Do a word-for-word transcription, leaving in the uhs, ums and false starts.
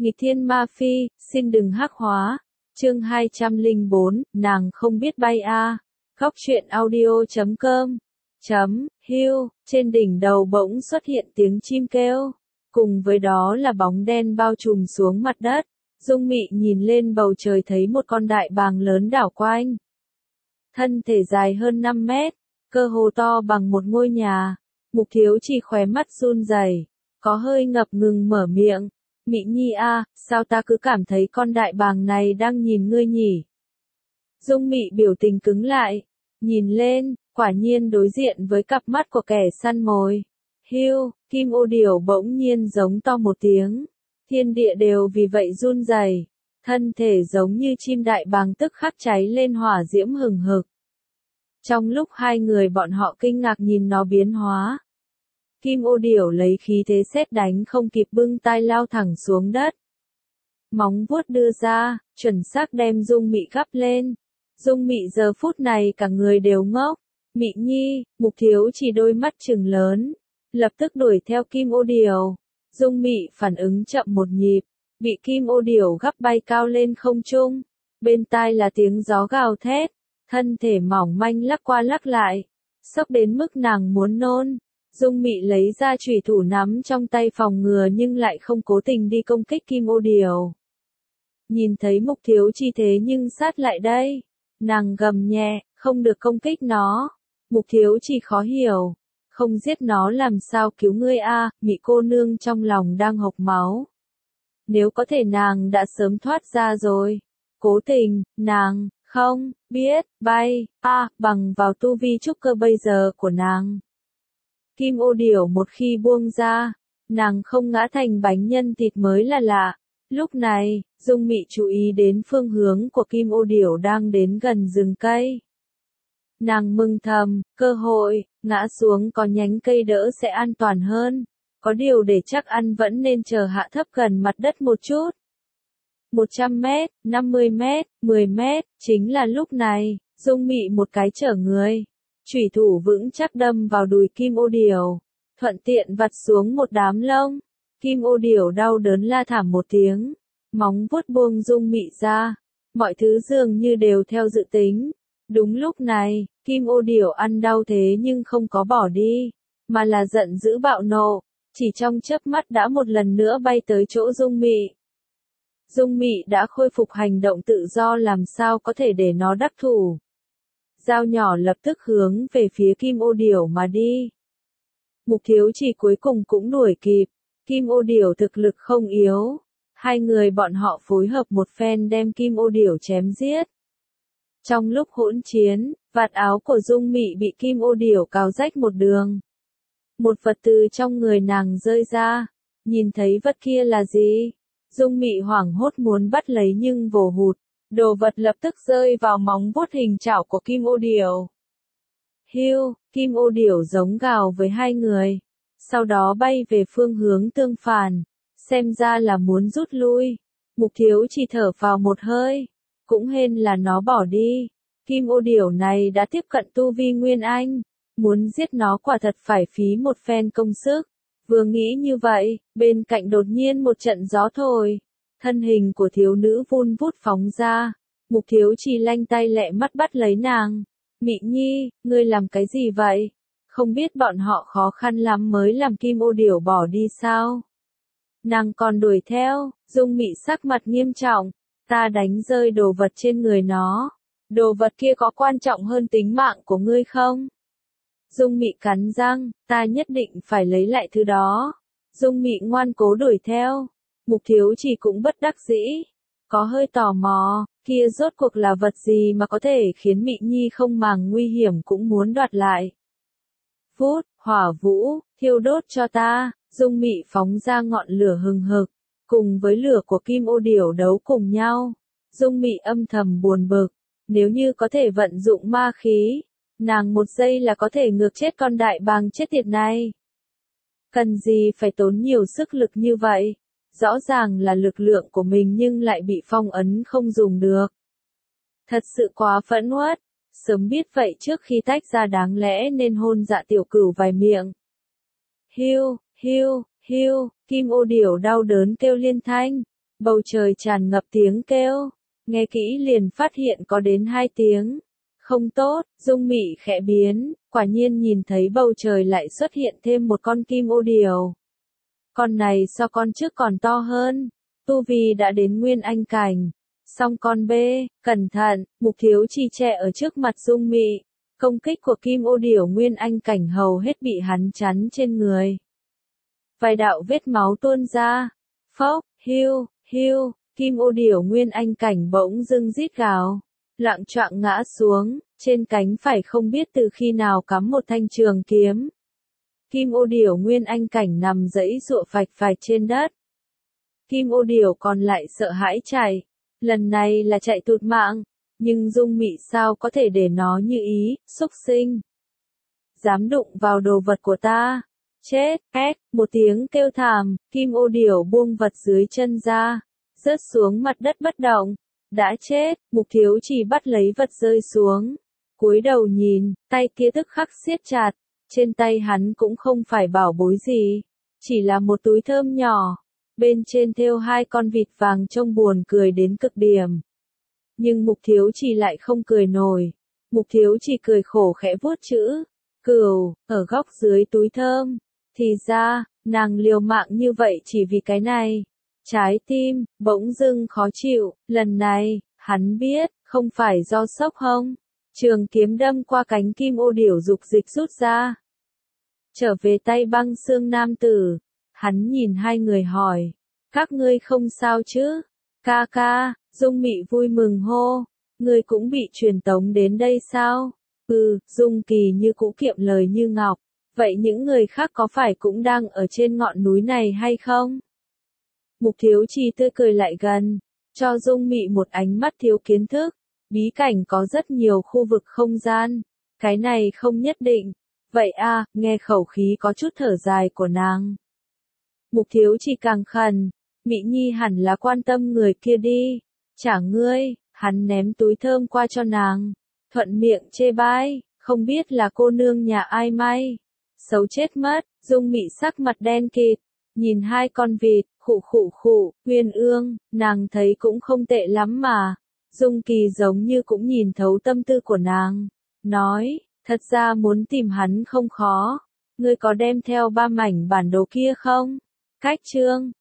Nghịch thiên ma phi, xin đừng hắc hóa. Chương hai trăm lẻ bốn, nàng không biết bay a. À. Góc truyện audio chấm com. Chấm, hưu, trên đỉnh đầu bỗng xuất hiện tiếng chim kêu. Cùng với đó là bóng đen bao trùm xuống mặt đất. Dung Mị nhìn lên bầu trời thấy một con đại bàng lớn đảo quanh. Thân thể dài hơn năm mét, cơ hồ to bằng một ngôi nhà. Mục Thiếu Chỉ khóe mắt run rẩy, có hơi ngập ngừng mở miệng. Mị Nhi a, à, sao ta cứ cảm thấy con đại bàng này đang nhìn ngươi nhỉ? Dung Mị biểu tình cứng lại, nhìn lên, quả nhiên đối diện với cặp mắt của kẻ săn mồi. Hiu, Kim Ô Điểu bỗng nhiên giống to một tiếng, thiên địa đều vì vậy run rẩy, thân thể giống như chim đại bàng tức khắc cháy lên hỏa diễm hừng hực. Trong lúc hai người bọn họ kinh ngạc nhìn nó biến hóa, Kim Ô Điểu lấy khí thế sét đánh không kịp bưng tai lao thẳng xuống đất. Móng vuốt đưa ra, chuẩn xác đem Dung Mị gắp lên. Dung Mị giờ phút này cả người đều ngốc. Mị Nhi, Mục Thiếu Chỉ đôi mắt trừng lớn, lập tức đuổi theo Kim Ô Điểu. Dung Mị phản ứng chậm một nhịp, bị Kim Ô Điểu gắp bay cao lên không trung. Bên tai là tiếng gió gào thét, thân thể mỏng manh lắc qua lắc lại, sốc đến mức nàng muốn nôn. Dung Mị lấy ra chủy thủ nắm trong tay phòng ngừa nhưng lại không cố tình đi công kích Kim Ô Điểu. Nhìn thấy Mục Thiếu Chi thế nhưng sát lại đây, nàng gầm nhẹ, không được công kích nó. Mục Thiếu Chi khó hiểu, không giết nó làm sao cứu ngươi a? À, Mị cô nương trong lòng đang hộc máu. Nếu có thể nàng đã sớm thoát ra rồi. Cố tình, nàng không biết bay a, à, bằng vào tu vi trúc cơ bây giờ của nàng. Kim Ô Điểu một khi buông ra, nàng không ngã thành bánh nhân thịt mới là lạ. Lúc này, Dung Mị chú ý đến phương hướng của Kim Ô Điểu đang đến gần rừng cây. Nàng mừng thầm, cơ hội, ngã xuống có nhánh cây đỡ sẽ an toàn hơn. Có điều để chắc ăn vẫn nên chờ hạ thấp gần mặt đất một chút. một trăm mét, năm mươi mét, mười mét, chính là lúc này, Dung Mị một cái trở người. Chủy thủ vững chắc đâm vào đùi Kim Ô Điểu, thuận tiện vặt xuống một đám lông. Kim Ô Điểu đau đớn la thảm một tiếng, móng vuốt buông Dung Mị ra. Mọi thứ dường như đều theo dự tính. Đúng lúc này, Kim Ô Điểu ăn đau thế nhưng không có bỏ đi, mà là giận dữ bạo nộ, chỉ trong chớp mắt đã một lần nữa bay tới chỗ Dung Mị. Dung Mị đã khôi phục hành động tự do làm sao có thể để nó đắc thủ. Dao nhỏ lập tức hướng về phía Kim Ô Điểu mà đi. Mục Thiếu Chỉ cuối cùng cũng đuổi kịp. Kim Ô Điểu thực lực không yếu. Hai người bọn họ phối hợp một phen đem Kim Ô Điểu chém giết. Trong lúc hỗn chiến, vạt áo của Dung Mị bị Kim Ô Điểu cào rách một đường. Một vật từ trong người nàng rơi ra. Nhìn thấy vật kia là gì? Dung Mị hoảng hốt muốn bắt lấy nhưng vồ hụt. Đồ vật lập tức rơi vào móng vuốt hình chảo của Kim Ô Điểu. Hiu, Kim Ô Điểu giống gào với hai người. Sau đó bay về phương hướng tương phản. Xem ra là muốn rút lui. Mục Thiếu Chỉ thở vào một hơi. Cũng hên là nó bỏ đi. Kim Ô Điểu này đã tiếp cận tu vi Nguyên Anh. Muốn giết nó quả thật phải phí một phen công sức. Vừa nghĩ như vậy, bên cạnh đột nhiên một trận gió thổi. Thân hình của thiếu nữ vun vút phóng ra. Mục Thiếu Chỉ lanh tay lẹ mắt bắt lấy nàng. Mị Nhi, ngươi làm cái gì vậy? Không biết bọn họ khó khăn lắm mới làm Kim Ô Điểu bỏ đi sao? Nàng còn đuổi theo. Dung Mị sắc mặt nghiêm trọng. Ta đánh rơi đồ vật trên người nó. Đồ vật kia có quan trọng hơn tính mạng của ngươi không? Dung Mị cắn răng, ta nhất định phải lấy lại thứ đó. Dung Mị ngoan cố đuổi theo. Mục Thiếu Chỉ cũng bất đắc dĩ, có hơi tò mò, kia rốt cuộc là vật gì mà có thể khiến Mị Nhi không màng nguy hiểm cũng muốn đoạt lại. Phút, hỏa vũ, thiêu đốt cho ta. Dung Mị phóng ra ngọn lửa hừng hực, cùng với lửa của Kim Ô Điểu đấu cùng nhau. Dung Mị âm thầm buồn bực, nếu như có thể vận dụng ma khí, nàng một giây là có thể ngược chết con đại bàng chết tiệt này. Cần gì phải tốn nhiều sức lực như vậy? Rõ ràng là lực lượng của mình nhưng lại bị phong ấn không dùng được. Thật sự quá phẫn uất, sớm biết vậy trước khi tách ra đáng lẽ nên hôn Dạ Tiểu Cửu vài miệng. Hiu, hiu, hiu, Kim Ô Điểu đau đớn kêu liên thanh, Bầu trời tràn ngập tiếng kêu, nghe kỹ liền phát hiện có đến hai tiếng. Không tốt, Dung Mị khẽ biến, quả nhiên nhìn thấy bầu trời lại xuất hiện thêm một con kim ô điểu. Con này so con trước còn to hơn, tu vi đã đến nguyên anh cảnh. Song con B, cẩn thận, Mục Thiếu Chi che ở trước mặt Dung Mị. Công kích của kim ô điểu nguyên anh cảnh hầu hết bị hắn chắn trên người. Vài đạo vết máu tuôn ra. Phốc, hiu, hiu, kim ô điểu nguyên anh cảnh bỗng dưng rít gào. Loạng choạng ngã xuống, trên cánh phải không biết từ khi nào cắm một thanh trường kiếm. Kim ô điểu nguyên anh cảnh nằm giãy giụa phạch phạch trên đất. Kim ô điểu còn lại sợ hãi chạy. Lần này là chạy tụt mạng. Nhưng Dung Mị sao có thể để nó như ý, xúc sinh. Dám đụng vào đồ vật của ta. Chết, két, một tiếng kêu thảm, kim ô điểu buông vật dưới chân ra. Rớt xuống mặt đất bất động. Đã chết, Mục Thiếu Chỉ bắt lấy vật rơi xuống. Cúi đầu nhìn, tay kia tức khắc siết chặt. Trên tay hắn cũng không phải bảo bối gì. Chỉ là một túi thơm nhỏ. Bên trên thêu hai con vịt vàng trông buồn cười đến cực điểm. Nhưng Mục Thiếu Chỉ lại không cười nổi. Mục Thiếu Chỉ cười khổ khẽ vuốt chữ cừu, ở góc dưới túi thơm. Thì ra, nàng liều mạng như vậy chỉ vì cái này. Trái tim, bỗng dưng khó chịu, lần này, hắn biết, không phải do sốc hông. Trường kiếm đâm qua cánh kim ô điểu dục dịch rút ra. Trở về tay băng xương nam tử. Hắn nhìn hai người hỏi. Các ngươi không sao chứ? Ca ca, Dung Mị vui mừng hô. Ngươi cũng bị truyền tống đến đây sao? Ừ, Dung Kỳ như cũ kiệm lời như ngọc. Vậy những người khác có phải cũng đang ở trên ngọn núi này hay không? Mục Thiếu Chi tươi cười lại gần. Cho Dung Mị một ánh mắt thiếu kiến thức. Bí cảnh có rất nhiều khu vực không gian. Cái này không nhất định. Vậy à, nghe khẩu khí có chút thở dài của nàng. Mục Thiếu Chỉ càng khẩn. Mị Nhi hẳn là quan tâm người kia đi. Chả ngươi, hắn ném túi thơm qua cho nàng. Thuận miệng chê bai, không biết là cô nương nhà ai may. Xấu chết mất, Dung Mị sắc mặt đen kịt. Nhìn hai con vịt, khụ khụ khụ, Nguyên Ương, nàng thấy cũng không tệ lắm mà. Dung Kỳ giống như cũng nhìn thấu tâm tư của nàng. Nói, thật ra muốn tìm hắn không khó. Ngươi có đem theo ba mảnh bản đồ kia không? Cách chương